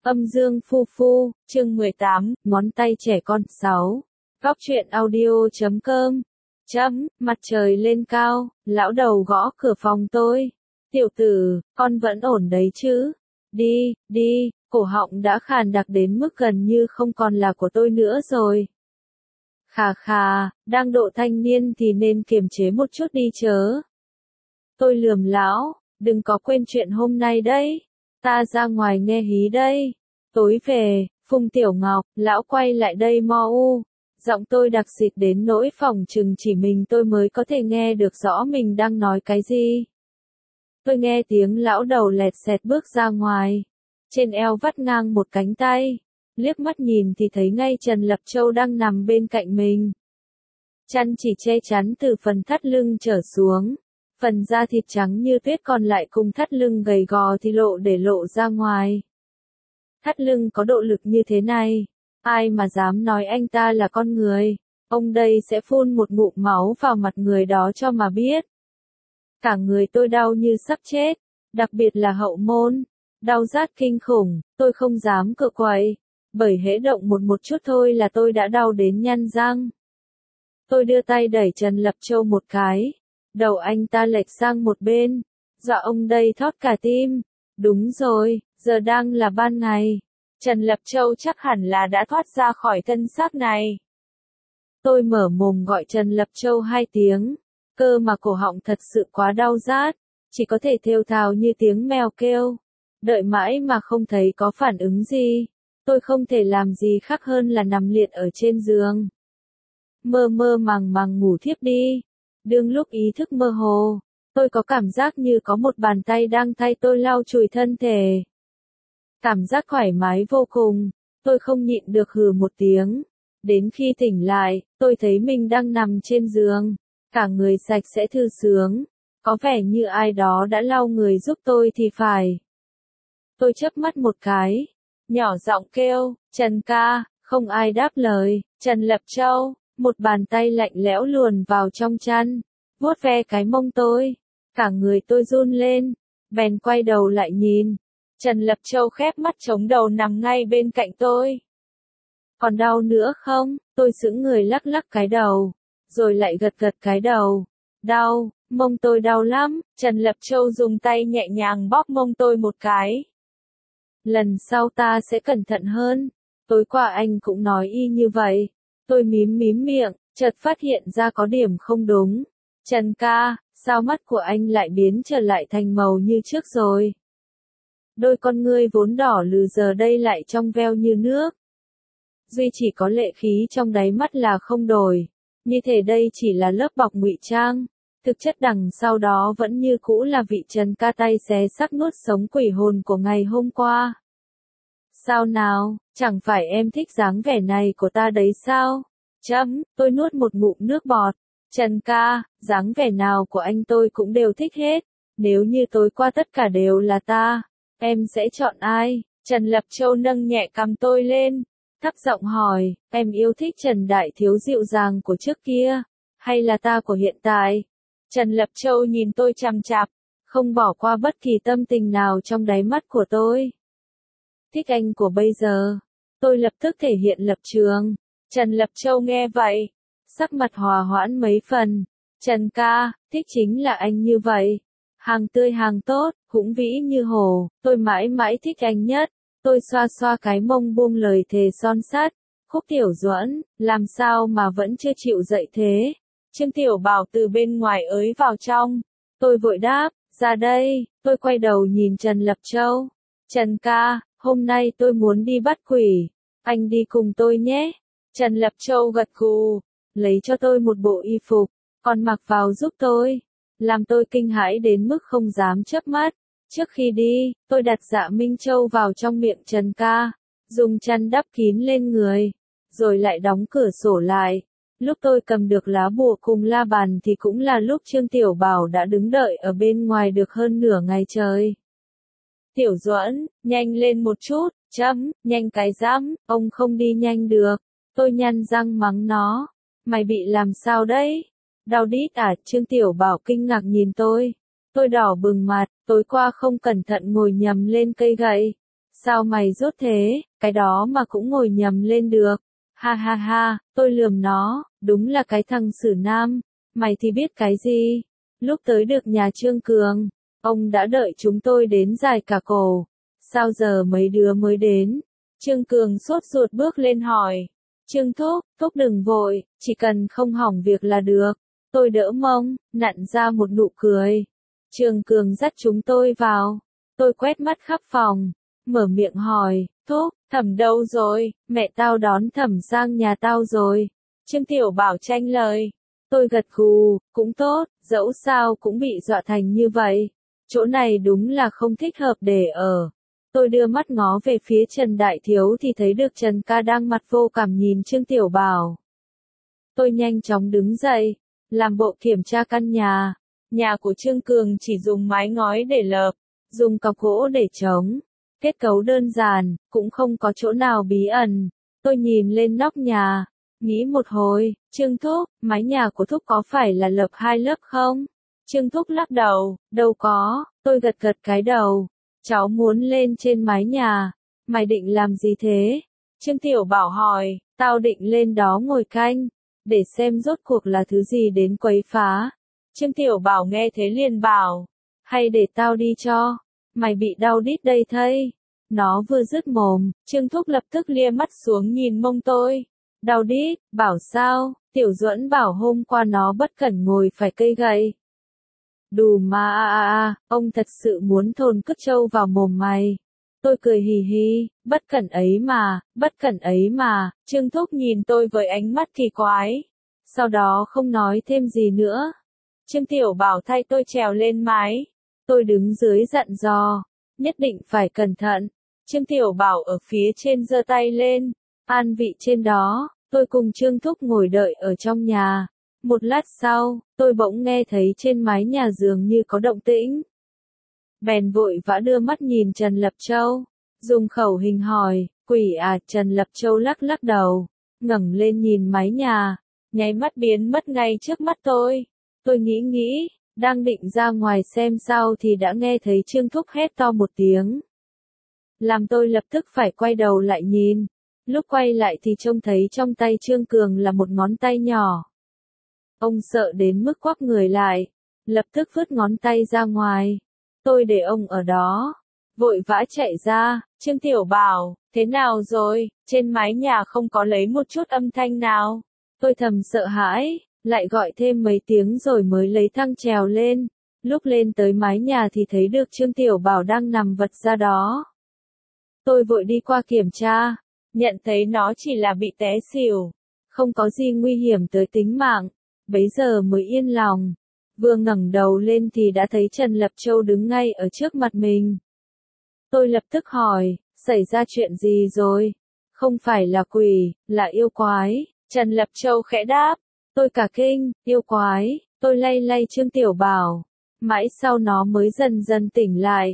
Âm dương phu phu, chương 18, ngón tay trẻ con 6. Góc truyện audio.com. Mặt trời lên cao, lão đầu gõ cửa phòng tôi. Tiểu tử, con vẫn ổn đấy chứ? Đi, cổ họng đã khàn đặc đến mức gần như không còn là của tôi nữa rồi. Khà, đang độ thanh niên thì nên kiềm chế một chút đi chớ. Tôi lườm lão, đừng có quên chuyện hôm nay đấy. Ta ra ngoài nghe hí đây. Tối về, Phùng Tiểu Ngọc, lão quay lại đây mo u. Giọng tôi đặc xịt đến nỗi phòng chừng chỉ mình tôi mới có thể nghe được rõ mình đang nói cái gì. Tôi nghe tiếng lão đầu lẹt xẹt bước ra ngoài. Trên eo vắt ngang một cánh tay. Liếc mắt nhìn thì thấy ngay Trần Lập Châu đang nằm bên cạnh mình. Chăn chỉ che chắn từ phần thắt lưng trở xuống. Phần da thịt trắng như tuyết còn lại cùng thắt lưng gầy gò thì lộ ra ngoài. Thắt lưng có độ lực như thế này, ai mà dám nói anh ta là con người, ông đây sẽ phun một ngụm máu vào mặt người đó cho mà biết. Cả người tôi đau như sắp chết, đặc biệt là hậu môn, đau rát kinh khủng, tôi không dám cựa quậy, bởi hễ động một chút thôi là tôi đã đau đến nhăn răng. Tôi đưa tay đẩy Trần Lập Châu một cái, đầu anh ta lệch sang một bên, dọa ông đây thót cả tim. Đúng rồi, giờ đang là ban ngày. Trần Lập Châu chắc hẳn là đã thoát ra khỏi thân xác này. Tôi mở mồm gọi Trần Lập Châu 2 tiếng, cơ mà cổ họng thật sự quá đau rát, chỉ có thể thều thào như tiếng mèo kêu. Đợi mãi mà không thấy có phản ứng gì, tôi không thể làm gì khác hơn là nằm liệt ở trên giường. Mơ màng ngủ thiếp đi. Đương lúc ý thức mơ hồ, tôi có cảm giác như có một bàn tay đang thay tôi lau chùi thân thể. Cảm giác thoải mái vô cùng, tôi không nhịn được hừ một tiếng. Đến khi tỉnh lại, tôi thấy mình đang nằm trên giường, cả người sạch sẽ thư sướng, có vẻ như ai đó đã lau người giúp tôi thì phải. Tôi chớp mắt một cái, nhỏ giọng kêu, Trần ca, không ai đáp lời. Trần Lập Châu, một bàn tay lạnh lẽo luồn vào trong chăn, vuốt ve cái mông tôi. Cả người tôi run lên, bèn quay đầu lại nhìn. Trần Lập Châu khép mắt chống đầu nằm ngay bên cạnh tôi. Còn đau nữa không? Tôi sững người lắc lắc cái đầu, rồi lại gật cái đầu. Đau, mông tôi đau lắm. Trần Lập Châu dùng tay nhẹ nhàng bóp mông tôi một cái. Lần sau ta sẽ cẩn thận hơn. Tối qua anh cũng nói y như vậy. Tôi mím miệng, chợt phát hiện ra có điểm không đúng. Trần ca, sao mắt của anh lại biến trở lại thành màu như trước rồi? Đôi con ngươi vốn đỏ lừ giờ đây lại trong veo như nước. Duy chỉ có lệ khí trong đáy mắt là không đổi. Như thể đây chỉ là lớp bọc ngụy trang. Thực chất đằng sau đó vẫn như cũ là vị Trần ca tay xé xác nuốt sống quỷ hồn của ngày hôm qua. Sao nào, chẳng phải em thích dáng vẻ này của ta đấy sao? Tôi nuốt một ngụm nước bọt. Trần ca, dáng vẻ nào của anh tôi cũng đều thích hết. Nếu như tối qua tất cả đều là ta, em sẽ chọn ai? Trần Lập Châu nâng nhẹ cằm tôi lên, thấp giọng hỏi, em yêu thích Trần Đại Thiếu dịu dàng của trước kia, hay là ta của hiện tại? Trần Lập Châu nhìn tôi chằm chằm, không bỏ qua bất kỳ tâm tình nào trong đáy mắt của tôi. Thích anh của bây giờ. Tôi lập tức thể hiện lập trường. Trần Lập Châu nghe vậy, sắc mặt hòa hoãn mấy phần. Trần ca, thích chính là anh như vậy. Hàng tươi hàng tốt, hũng vĩ như hồ, tôi mãi mãi thích anh nhất. Tôi xoa cái mông buông lời thề son sắt. Khúc Tiểu Duẫn, làm sao mà vẫn chưa chịu dậy thế? Trương Tiểu Bảo từ bên ngoài ới vào trong. Tôi vội đáp, ra đây. Tôi quay đầu nhìn Trần Lập Châu. Trần ca, hôm nay tôi muốn đi bắt quỷ. Anh đi cùng tôi nhé. Trần Lập Châu gật gù, lấy cho tôi một bộ y phục, còn mặc vào giúp tôi. Làm tôi kinh hãi đến mức không dám chớp mắt. Trước khi đi, tôi đặt Dạ Minh Châu vào trong miệng Trần ca, dùng chăn đắp kín lên người, rồi lại đóng cửa sổ lại. Lúc tôi cầm được lá bùa cùng la bàn thì cũng là lúc Trương Tiểu Bảo đã đứng đợi ở bên ngoài được hơn nửa ngày trời. Tiểu Duẫn, nhanh lên một chút, nhanh cái dám, ông không đi nhanh được. Tôi nhăn răng mắng nó. Mày bị làm sao đấy? Đau đít à? Trương Tiểu Bảo kinh ngạc nhìn tôi. Tôi đỏ bừng mặt, tối qua không cẩn thận ngồi nhầm lên cây gậy. Sao mày dốt thế, cái đó mà cũng ngồi nhầm lên được. Ha ha ha, tôi lườm nó, đúng là cái thằng xử nam, mày thì biết cái gì. Lúc tới được nhà Trương Cường, ông đã đợi chúng tôi đến dài cả cổ. Sao giờ mấy đứa mới đến? Trương Cường sốt ruột bước lên hỏi. Trương Thúc, Thúc đừng vội, chỉ cần không hỏng việc là được. Tôi đỡ mông, nặn ra một nụ cười. Trương Cường dắt chúng tôi vào. Tôi quét mắt khắp phòng, mở miệng hỏi, Thúc, Thẩm đâu rồi? Mẹ tao đón Thẩm sang nhà tao rồi. Trương Tiểu Bảo tranh lời. Tôi gật gù, cũng tốt, dẫu sao cũng bị dọa thành như vậy. Chỗ này đúng là không thích hợp để ở. Tôi đưa mắt ngó về phía Trần Đại Thiếu thì thấy được Trần ca đang mặt vô cảm nhìn Trương Tiểu Bảo. Tôi nhanh chóng đứng dậy, làm bộ kiểm tra căn nhà. Nhà của Trương Cường chỉ dùng mái ngói để lợp, dùng cọc gỗ để chống. Kết cấu đơn giản, cũng không có chỗ nào bí ẩn. Tôi nhìn lên nóc nhà, nghĩ một hồi, Trương Thúc, mái nhà của Thúc có phải là lợp 2 lớp không? Trương Thúc lắc đầu, đâu có, tôi gật gật cái đầu. Cháu muốn lên trên mái nhà. Mày định làm gì thế? Trương Tiểu Bảo hỏi, tao định lên đó ngồi canh, để xem rốt cuộc là thứ gì đến quấy phá. Trương Tiểu Bảo nghe thế liền bảo, hay để tao đi cho, mày bị đau đít đây thây. Nó vừa dứt mồm, Trương Thúc lập tức lia mắt xuống nhìn mông tôi. Đau đít, bảo sao, Tiểu Duẫn bảo hôm qua nó bất cẩn ngồi phải cây gậy. Đù mà ông thật sự muốn thôn cứt trâu vào mồm mày. Tôi cười hì hì, bất cẩn ấy mà, Trương Thúc nhìn tôi với ánh mắt kỳ quái. Sau đó không nói thêm gì nữa. Trương Tiểu Bảo thay tôi trèo lên mái. Tôi đứng dưới dặn dò, nhất định phải cẩn thận. Trương Tiểu Bảo ở phía trên giơ tay lên, an vị trên đó. Tôi cùng Trương Thúc ngồi đợi ở trong nhà. Một lát sau, tôi bỗng nghe thấy trên mái nhà dường như có động tĩnh. Bèn vội vã đưa mắt nhìn Trần Lập Châu, dùng khẩu hình hỏi, quỷ à? Trần Lập Châu lắc lắc đầu, ngẩng lên nhìn mái nhà, nháy mắt biến mất ngay trước mắt tôi. Tôi nghĩ, đang định ra ngoài xem sao thì đã nghe thấy Trương Thúc hét to một tiếng. Làm tôi lập tức phải quay đầu lại nhìn. Lúc quay lại thì trông thấy trong tay Trương Cường là một ngón tay nhỏ. Ông sợ đến mức quắp người lại, lập tức vứt ngón tay ra ngoài. Tôi để ông ở đó, vội vã chạy ra. Trương Tiểu Bảo, thế nào rồi? Trên mái nhà không có lấy một chút âm thanh nào. Tôi thầm sợ hãi, lại gọi thêm mấy tiếng rồi mới lấy thang trèo lên. Lúc lên tới mái nhà thì thấy được Trương Tiểu Bảo đang nằm vật ra đó. Tôi vội đi qua kiểm tra, nhận thấy nó chỉ là bị té xỉu, không có gì nguy hiểm tới tính mạng. Bấy giờ mới yên lòng. Vừa ngẩng đầu lên thì đã thấy Trần Lập Châu đứng ngay ở trước mặt mình. Tôi lập tức hỏi, xảy ra chuyện gì rồi? Không phải là quỷ, là yêu quái. Trần Lập Châu khẽ đáp. Tôi cả kinh, yêu quái. Tôi lay lay Trương Tiểu Bảo. Mãi sau nó mới dần dần tỉnh lại.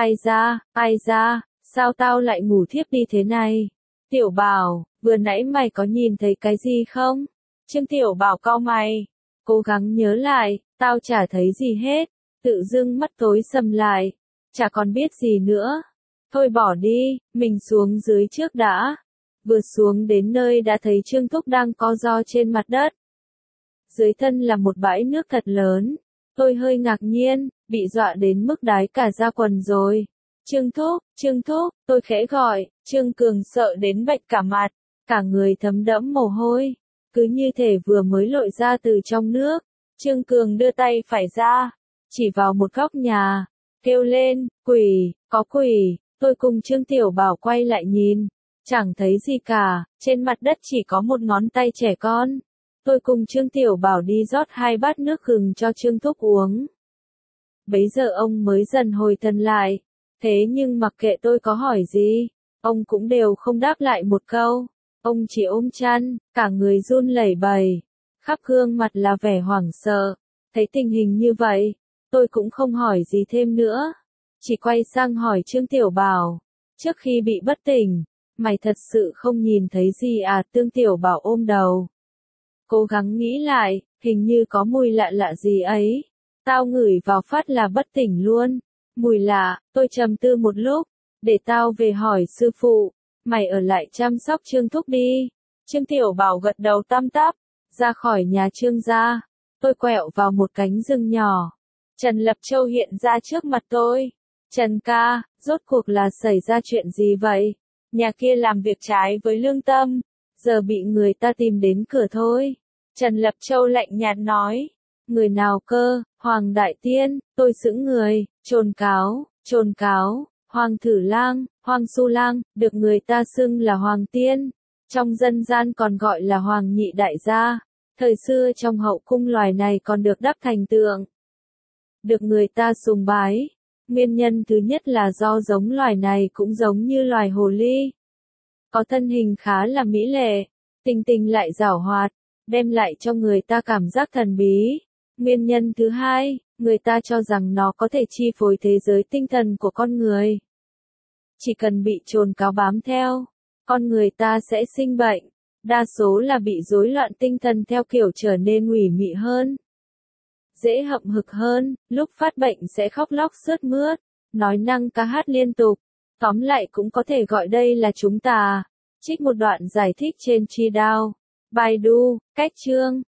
Ai ra, sao tao lại ngủ thiếp đi thế này? Tiểu Bảo, vừa nãy mày có nhìn thấy cái gì không? Trương Tiểu Bảo cau mày, cố gắng nhớ lại, tao chả thấy gì hết. Tự dưng mắt tối sầm lại, chả còn biết gì nữa. Thôi bỏ đi, mình xuống dưới trước đã. Vừa xuống đến nơi đã thấy Trương Thúc đang co ro trên mặt đất. Dưới thân là một bãi nước thật lớn. Tôi hơi ngạc nhiên, bị dọa đến mức đái cả da quần rồi. Trương Thúc, tôi khẽ gọi. Trương Cường sợ đến bệch cả mặt, cả người thấm đẫm mồ hôi, cứ như thể vừa mới lội ra từ trong nước. Trương Cường đưa tay phải ra, chỉ vào một góc nhà, kêu lên, quỷ, có quỷ. Tôi cùng Trương Tiểu Bảo quay lại nhìn, chẳng thấy gì cả, trên mặt đất chỉ có một ngón tay trẻ con. Tôi cùng Trương Tiểu Bảo đi rót 2 bát nước gừng cho Trương Thúc uống. Bấy giờ ông mới dần hồi thần lại, thế nhưng mặc kệ tôi có hỏi gì, ông cũng đều không đáp lại một câu. Ông chỉ ôm chăn, cả người run lẩy bẩy, khắp gương mặt là vẻ hoảng sợ. Thấy tình hình như vậy, tôi cũng không hỏi gì thêm nữa, chỉ quay sang hỏi Trương Tiểu Bảo, trước khi bị bất tỉnh, mày thật sự không nhìn thấy gì à? Trương Tiểu Bảo ôm đầu, cố gắng nghĩ lại, hình như có mùi lạ lạ gì ấy, tao ngửi vào phát là bất tỉnh luôn. Mùi lạ, tôi trầm tư một lúc, để tao về hỏi sư phụ, mày ở lại chăm sóc Trương Thúc đi. Trương Tiểu Bảo gật đầu tăm tắp, ra khỏi nhà Trương gia. Tôi quẹo vào một cánh rừng nhỏ. Trần Lập Châu hiện ra trước mặt tôi. Trần ca, rốt cuộc là xảy ra chuyện gì vậy? Nhà kia làm việc trái với lương tâm, giờ bị người ta tìm đến cửa thôi. Trần Lập Châu lạnh nhạt nói. Người nào cơ? Hoàng Đại Tiên. Tôi sững người, trồn cáo, Hoàng Thử Lang, Hoàng Su Lang, được người ta xưng là Hoàng Tiên. Trong dân gian còn gọi là Hoàng Nhị Đại gia. Thời xưa trong hậu cung loài này còn được đắp thành tượng, được người ta sùng bái. Nguyên nhân thứ nhất là do giống loài này cũng giống như loài hồ ly. Có thân hình khá là mỹ lệ, tình tình lại giảo hoạt, đem lại cho người ta cảm giác thần bí. Nguyên nhân thứ hai, người ta cho rằng nó có thể chi phối thế giới tinh thần của con người. Chỉ cần bị trồn cáo bám theo, con người ta sẽ sinh bệnh. Đa số là bị rối loạn tinh thần theo kiểu trở nên ủy mị hơn, dễ hậm hực hơn, lúc phát bệnh sẽ khóc lóc sướt mướt, nói năng ca hát liên tục. Tóm lại cũng có thể gọi đây là chúng tà. Trích một đoạn giải thích trên Chi Đao, Baidu, cách chương.